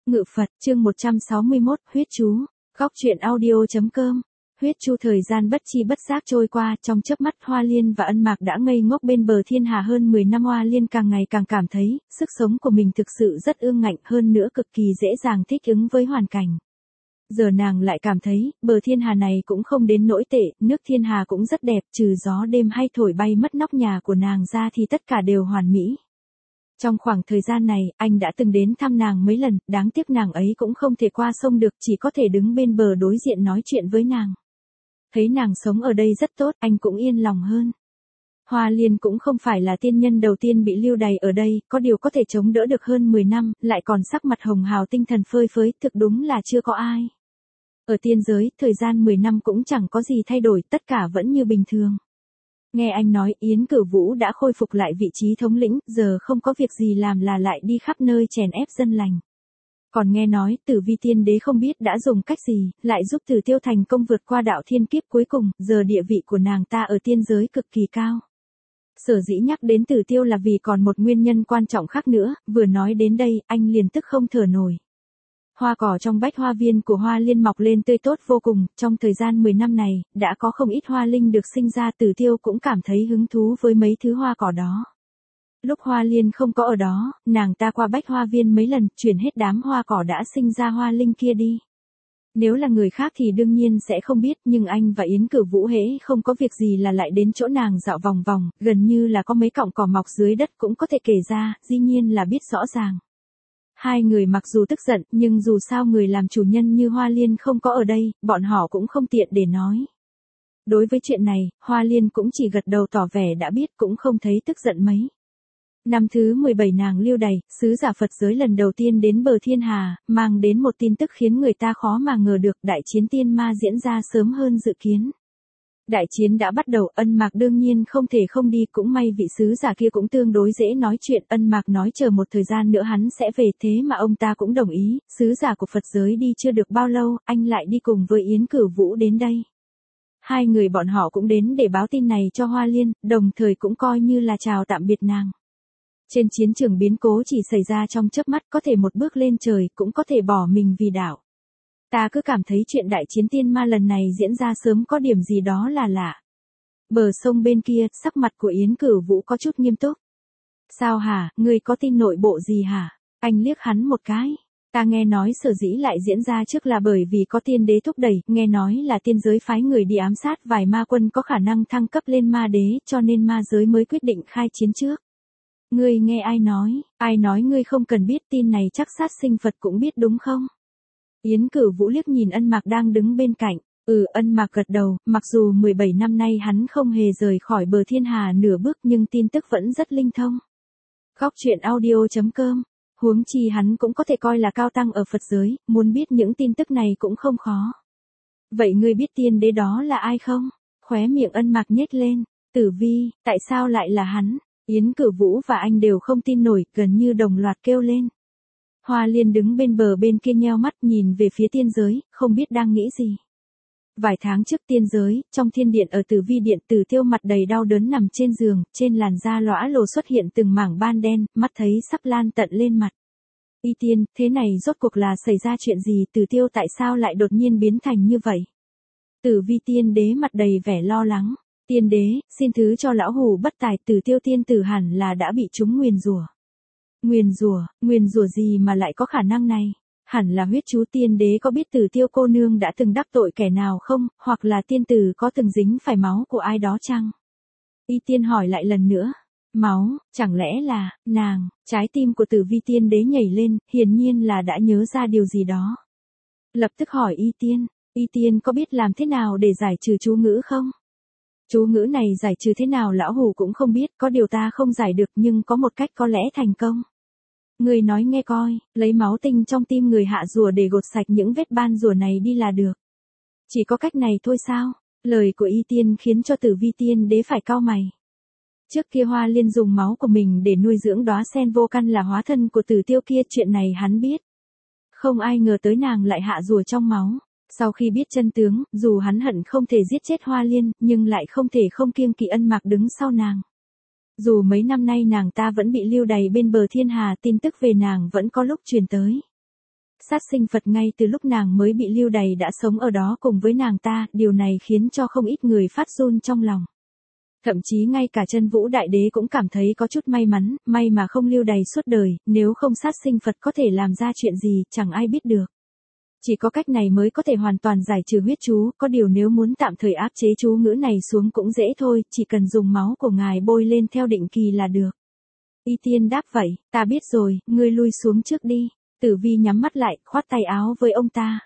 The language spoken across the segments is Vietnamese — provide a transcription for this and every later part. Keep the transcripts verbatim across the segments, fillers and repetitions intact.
Ngự Phật, chương một trăm sáu mươi mốt, huyết chú. Góc truyện audio.com. Huyết chu. Thời gian bất chi bất giác trôi qua, trong chớp mắt Hoa Liên và Ân Mạc đã ngây ngốc bên bờ thiên hà hơn mười năm. Hoa Liên càng ngày càng cảm thấy, sức sống của mình thực sự rất ương ngạnh, hơn nữa cực kỳ dễ dàng thích ứng với hoàn cảnh. Giờ nàng lại cảm thấy, bờ thiên hà này cũng không đến nỗi tệ, nước thiên hà cũng rất đẹp, trừ gió đêm hay thổi bay mất nóc nhà của nàng ra thì tất cả đều hoàn mỹ. Trong khoảng thời gian này, anh đã từng đến thăm nàng mấy lần, đáng tiếc nàng ấy cũng không thể qua sông được, chỉ có thể đứng bên bờ đối diện nói chuyện với nàng. Thấy nàng sống ở đây rất tốt, anh cũng yên lòng hơn. Hoa Liên cũng không phải là tiên nhân đầu tiên bị lưu đày ở đây, có điều có thể chống đỡ được hơn mười năm, lại còn sắc mặt hồng hào tinh thần phơi phới, thực đúng là chưa có ai. Ở tiên giới, thời gian mười năm cũng chẳng có gì thay đổi, tất cả vẫn như bình thường. Nghe anh nói Yến Cửu Vũ đã khôi phục lại vị trí thống lĩnh, giờ không có việc gì làm là lại đi khắp nơi chèn ép dân lành. Còn nghe nói Tử Vi Tiên Đế không biết đã dùng cách gì, lại giúp Tử Tiêu thành công vượt qua đạo thiên kiếp cuối cùng, giờ địa vị của nàng ta ở tiên giới cực kỳ cao. Sở dĩ nhắc đến Tử Tiêu là vì còn một nguyên nhân quan trọng khác nữa, vừa nói đến đây, anh liền tức không thở nổi. Hoa cỏ trong bách hoa viên của Hoa Liên mọc lên tươi tốt vô cùng, trong thời gian mười năm này, đã có không ít hoa linh được sinh ra. Tử Tiêu cũng cảm thấy hứng thú với mấy thứ hoa cỏ đó. Lúc Hoa Liên không có ở đó, nàng ta qua bách hoa viên mấy lần, chuyển hết đám hoa cỏ đã sinh ra hoa linh kia đi. Nếu là người khác thì đương nhiên sẽ không biết, nhưng anh và Yến Cửu Vũ hễ không có việc gì là lại đến chỗ nàng dạo vòng vòng, gần như là có mấy cọng cỏ mọc dưới đất cũng có thể kể ra, dĩ nhiên là biết rõ ràng. Hai người mặc dù tức giận, nhưng dù sao người làm chủ nhân như Hoa Liên không có ở đây, bọn họ cũng không tiện để nói. Đối với chuyện này, Hoa Liên cũng chỉ gật đầu tỏ vẻ đã biết, cũng không thấy tức giận mấy. Năm thứ mười bảy nàng lưu đày, sứ giả Phật giới lần đầu tiên đến bờ thiên hà, mang đến một tin tức khiến người ta khó mà ngờ được, đại chiến tiên ma diễn ra sớm hơn dự kiến. Đại chiến đã bắt đầu, Ân Mạc đương nhiên không thể không đi, cũng may vị sứ giả kia cũng tương đối dễ nói chuyện. Ân Mạc nói chờ một thời gian nữa hắn sẽ về, thế mà ông ta cũng đồng ý. Sứ giả của Phật giới đi chưa được bao lâu, anh lại đi cùng với Yến Cửu Vũ đến đây. Hai người bọn họ cũng đến để báo tin này cho Hoa Liên, đồng thời cũng coi như là chào tạm biệt nàng. Trên chiến trường biến cố chỉ xảy ra trong chớp mắt, có thể một bước lên trời, cũng có thể bỏ mình vì đạo. Ta cứ cảm thấy chuyện đại chiến tiên ma lần này diễn ra sớm có điểm gì đó là lạ. Bờ sông bên kia, sắc mặt của Yến Cửu Vũ có chút nghiêm túc. Sao hả, ngươi có tin nội bộ gì hả? Anh liếc hắn một cái. Ta nghe nói sở dĩ lại diễn ra trước là bởi vì có tiên đế thúc đẩy, nghe nói là tiên giới phái người đi ám sát vài ma quân có khả năng thăng cấp lên ma đế, cho nên ma giới mới quyết định khai chiến trước. Ngươi nghe ai nói, ai nói ngươi không cần biết, tin này chắc sát sinh Phật cũng biết đúng không? Yến Cửu Vũ liếc nhìn Ân Mạc đang đứng bên cạnh, ừ Ân Mạc gật đầu, mặc dù mười bảy năm nay hắn không hề rời khỏi bờ thiên hà nửa bước nhưng tin tức vẫn rất linh thông. Góc truyện audio.com, huống chi hắn cũng có thể coi là cao tăng ở Phật giới, muốn biết những tin tức này cũng không khó. Vậy ngươi biết tiên đế đó là ai không? Khóe miệng Ân Mạc nhếch lên, Tử Vi, tại sao lại là hắn? Yến Cửu Vũ và anh đều không tin nổi, gần như đồng loạt kêu lên. Hoa Liên đứng bên bờ bên kia nheo mắt nhìn về phía tiên giới, không biết đang nghĩ gì. Vài tháng trước tiên giới, trong thiên điện ở Tử Vi điện, Tử Tiêu mặt đầy đau đớn nằm trên giường, trên làn da lõa lồ xuất hiện từng mảng ban đen, mắt thấy sắp lan tận lên mặt. Y tiên, thế này rốt cuộc là xảy ra chuyện gì? Tử Tiêu tại sao lại đột nhiên biến thành như vậy? Tử Vi tiên đế mặt đầy vẻ lo lắng. Tiên đế, xin thứ cho lão hủ bất tài, Tử Tiêu tiên tử hẳn là đã bị chúng nguyền rủa. Nguyền rủa, nguyền rủa gì mà lại có khả năng này? Hẳn là huyết chú. Tiên đế có biết Tử Tiêu cô nương đã từng đắc tội kẻ nào không, hoặc là tiên tử có từng dính phải máu của ai đó chăng? Y tiên hỏi lại lần nữa. Máu, chẳng lẽ là, nàng? Trái tim của Tử Vi tiên đế nhảy lên, hiển nhiên là đã nhớ ra điều gì đó. Lập tức hỏi Y tiên, Y tiên có biết làm thế nào để giải trừ chú ngữ không? Chú ngữ này giải trừ thế nào lão hủ cũng không biết, có điều ta không giải được nhưng có một cách có lẽ thành công. Người nói nghe coi, lấy máu tinh trong tim người hạ rùa để gột sạch những vết ban rùa này đi là được. Chỉ có cách này thôi sao? Lời của Y tiên khiến cho Tử Vi tiên đế phải cau mày. Trước kia Hoa Liên dùng máu của mình để nuôi dưỡng đóa sen vô căn là hóa thân của Tử Tiêu kia, chuyện này hắn biết. Không ai ngờ tới nàng lại hạ rùa trong máu. Sau khi biết chân tướng, dù hắn hận không thể giết chết Hoa Liên, nhưng lại không thể không kiêng kỵ Ân Mạc đứng sau nàng. Dù mấy năm nay nàng ta vẫn bị lưu đày bên bờ thiên hà, tin tức về nàng vẫn có lúc truyền tới. Sát sinh Phật ngay từ lúc nàng mới bị lưu đày đã sống ở đó cùng với nàng ta, điều này khiến cho không ít người phát run trong lòng. Thậm chí ngay cả Chân Vũ Đại Đế cũng cảm thấy có chút may mắn, may mà không lưu đày suốt đời, nếu không sát sinh Phật có thể làm ra chuyện gì, chẳng ai biết được. Chỉ có cách này mới có thể hoàn toàn giải trừ huyết chú, có điều nếu muốn tạm thời áp chế chú ngữ này xuống cũng dễ thôi, chỉ cần dùng máu của ngài bôi lên theo định kỳ là được. Y Tiên đáp vậy, ta biết rồi, ngươi lui xuống trước đi. Tử Vi nhắm mắt lại, khoát tay áo với ông ta.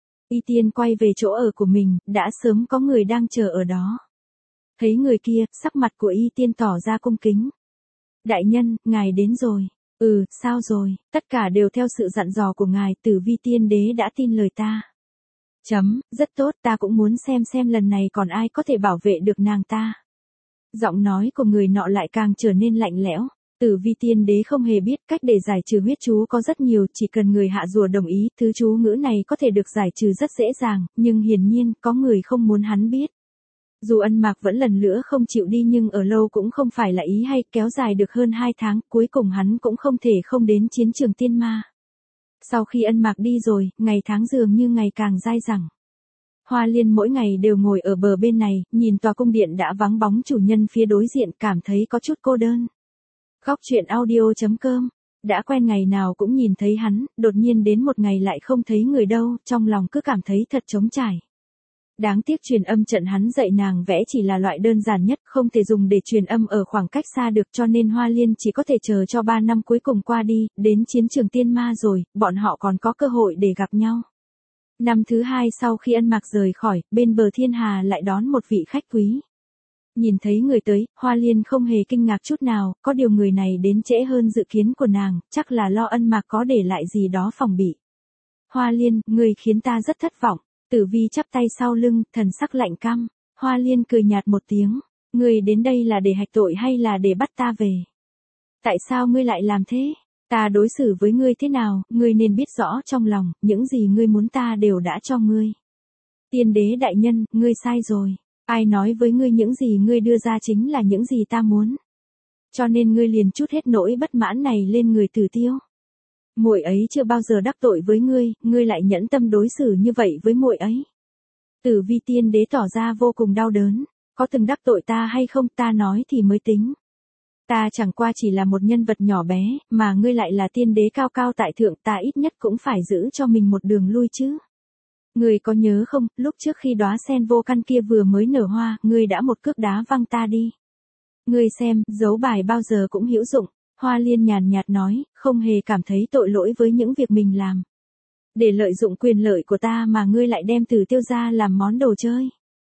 Y Tiên quay về chỗ ở của mình, đã sớm có người đang chờ ở đó. Thấy người kia, sắc mặt của Y Tiên tỏ ra cung kính. Đại nhân, ngài đến rồi. Ừ, sao rồi, tất cả đều theo sự dặn dò của ngài, Tử Vi Tiên Đế đã tin lời ta. Chấm, rất tốt, ta cũng muốn xem xem lần này còn ai có thể bảo vệ được nàng ta. Giọng nói của người nọ lại càng trở nên lạnh lẽo. Tử Vi Tiên Đế không hề biết cách để giải trừ huyết chú có rất nhiều, chỉ cần người hạ rùa đồng ý, thứ chú ngữ này có thể được giải trừ rất dễ dàng, nhưng hiển nhiên có người không muốn hắn biết. Dù Ân Mạc vẫn lần nữa không chịu đi nhưng ở lâu cũng không phải là ý hay, kéo dài được hơn hai tháng, cuối cùng hắn cũng không thể không đến chiến trường tiên ma. Sau khi Ân Mạc đi rồi, ngày tháng dường như ngày càng dai dẳng. Hoa Liên mỗi ngày đều ngồi ở bờ bên này, nhìn tòa cung điện đã vắng bóng chủ nhân phía đối diện, cảm thấy có chút cô đơn. Góc truyện audio chấm com, đã quen ngày nào cũng nhìn thấy hắn, đột nhiên đến một ngày lại không thấy người đâu, trong lòng cứ cảm thấy thật trống trải. Đáng tiếc truyền âm trận hắn dạy nàng vẽ chỉ là loại đơn giản nhất, không thể dùng để truyền âm ở khoảng cách xa được, cho nên Hoa Liên chỉ có thể chờ cho ba năm cuối cùng qua đi, đến chiến trường tiên ma rồi, bọn họ còn có cơ hội để gặp nhau. Năm thứ hai sau khi Ân Mạc rời khỏi, bên bờ thiên hà lại đón một vị khách quý. Nhìn thấy người tới, Hoa Liên không hề kinh ngạc chút nào, có điều người này đến trễ hơn dự kiến của nàng, chắc là lo Ân Mạc có để lại gì đó phòng bị. Hoa Liên, người khiến ta rất thất vọng. Tử Vi chắp tay sau lưng, thần sắc lạnh căm. Hoa Liên cười nhạt một tiếng, ngươi đến đây là để hạch tội hay là để bắt ta về? Tại sao ngươi lại làm thế? Ta đối xử với ngươi thế nào, ngươi nên biết rõ trong lòng, những gì ngươi muốn ta đều đã cho ngươi. Tiên đế đại nhân, ngươi sai rồi. Ai nói với ngươi những gì ngươi đưa ra chính là những gì ta muốn. Cho nên ngươi liền trút hết nỗi bất mãn này lên người Tử Tiêu. Muội ấy chưa bao giờ đắc tội với ngươi, ngươi lại nhẫn tâm đối xử như vậy với muội ấy. Tử Vi Tiên Đế tỏ ra vô cùng đau đớn, có từng đắc tội ta hay không ta nói thì mới tính. Ta chẳng qua chỉ là một nhân vật nhỏ bé, mà ngươi lại là tiên đế cao cao tại thượng, ta ít nhất cũng phải giữ cho mình một đường lui chứ. Ngươi có nhớ không, lúc trước khi đóa sen vô căn kia vừa mới nở hoa, ngươi đã một cước đá văng ta đi. Ngươi xem, giấu bài bao giờ cũng hữu dụng. Hoa Liên nhàn nhạt nói, không hề cảm thấy tội lỗi với những việc mình làm. Để lợi dụng quyền lợi của ta mà ngươi lại đem Tử Tiêu ra làm món đồ chơi.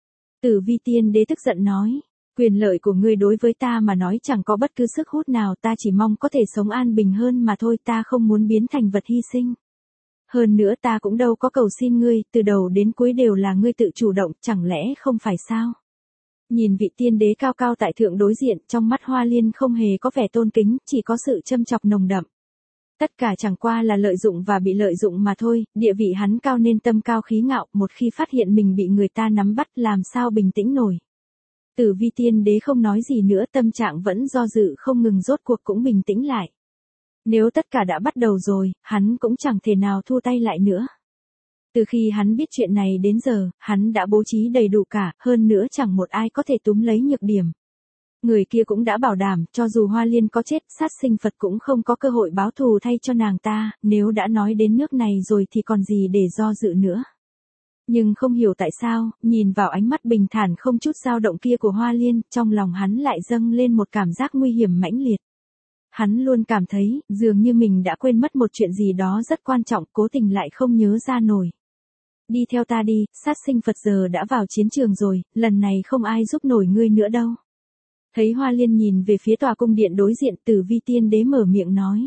Tử Vi Tiên Đế tức giận nói, quyền lợi của ngươi đối với ta mà nói chẳng có bất cứ sức hút nào, ta chỉ mong có thể sống an bình hơn mà thôi, ta không muốn biến thành vật hy sinh. Hơn nữa ta cũng đâu có cầu xin ngươi, từ đầu đến cuối đều là ngươi tự chủ động, chẳng lẽ không phải sao? Nhìn vị tiên đế cao cao tại thượng đối diện, trong mắt Hoa Liên không hề có vẻ tôn kính, chỉ có sự châm chọc nồng đậm. Tất cả chẳng qua là lợi dụng và bị lợi dụng mà thôi, địa vị hắn cao nên tâm cao khí ngạo, một khi phát hiện mình bị người ta nắm bắt làm sao bình tĩnh nổi. Tử Vi Tiên Đế không nói gì nữa, tâm trạng vẫn do dự không ngừng, rốt cuộc cũng bình tĩnh lại. Nếu tất cả đã bắt đầu rồi, hắn cũng chẳng thể nào thu tay lại nữa. Từ khi hắn biết chuyện này đến giờ, hắn đã bố trí đầy đủ cả, hơn nữa chẳng một ai có thể túm lấy nhược điểm. Người kia cũng đã bảo đảm, cho dù Hoa Liên có chết, sát sinh Phật cũng không có cơ hội báo thù thay cho nàng ta, nếu đã nói đến nước này rồi thì còn gì để do dự nữa. Nhưng không hiểu tại sao, nhìn vào ánh mắt bình thản không chút dao động kia của Hoa Liên, trong lòng hắn lại dâng lên một cảm giác nguy hiểm mãnh liệt. Hắn luôn cảm thấy, dường như mình đã quên mất một chuyện gì đó rất quan trọng, cố tình lại không nhớ ra nổi. Đi theo ta đi, sát sinh Phật giờ đã vào chiến trường rồi, lần này không ai giúp nổi ngươi nữa đâu. Thấy Hoa Liên nhìn về phía tòa cung điện đối diện, Tử Vi Tiên Đế mở miệng nói.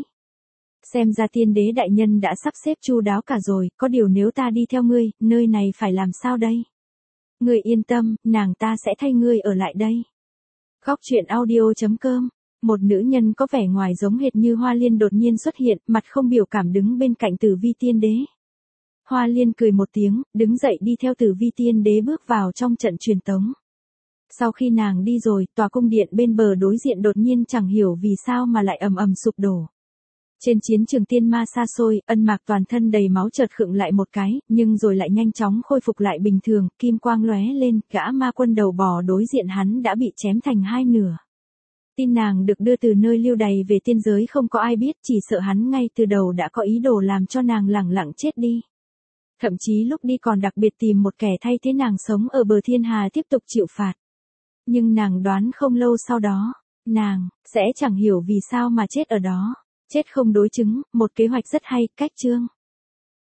Xem ra tiên đế đại nhân đã sắp xếp chu đáo cả rồi, có điều nếu ta đi theo ngươi, nơi này phải làm sao đây? Ngươi yên tâm, nàng ta sẽ thay ngươi ở lại đây. Góc truyện audio chấm com, một nữ nhân có vẻ ngoài giống hệt như Hoa Liên đột nhiên xuất hiện, mặt không biểu cảm đứng bên cạnh Tử Vi Tiên Đế. Hoa Liên cười một tiếng, đứng dậy đi theo Tử Vi Tiên Đế bước vào trong trận truyền tống. Sau khi nàng đi rồi, tòa cung điện bên bờ đối diện đột nhiên chẳng hiểu vì sao mà lại ầm ầm sụp đổ. Trên chiến trường tiên ma xa xôi, Ân Mạc toàn thân đầy máu chợt khựng lại một cái, nhưng rồi lại nhanh chóng khôi phục lại bình thường, kim quang lóe lên, gã ma quân đầu bò đối diện hắn đã bị chém thành hai nửa. Tin nàng được đưa từ nơi lưu đày về tiên giới không có ai biết, chỉ sợ hắn ngay từ đầu đã có ý đồ làm cho nàng lẳng lặng chết đi. Thậm chí lúc đi còn đặc biệt tìm một kẻ thay thế nàng sống ở bờ thiên hà tiếp tục chịu phạt. Nhưng nàng đoán không lâu sau đó, nàng sẽ chẳng hiểu vì sao mà chết ở đó. Chết không đối chứng, một kế hoạch rất hay, cách chương.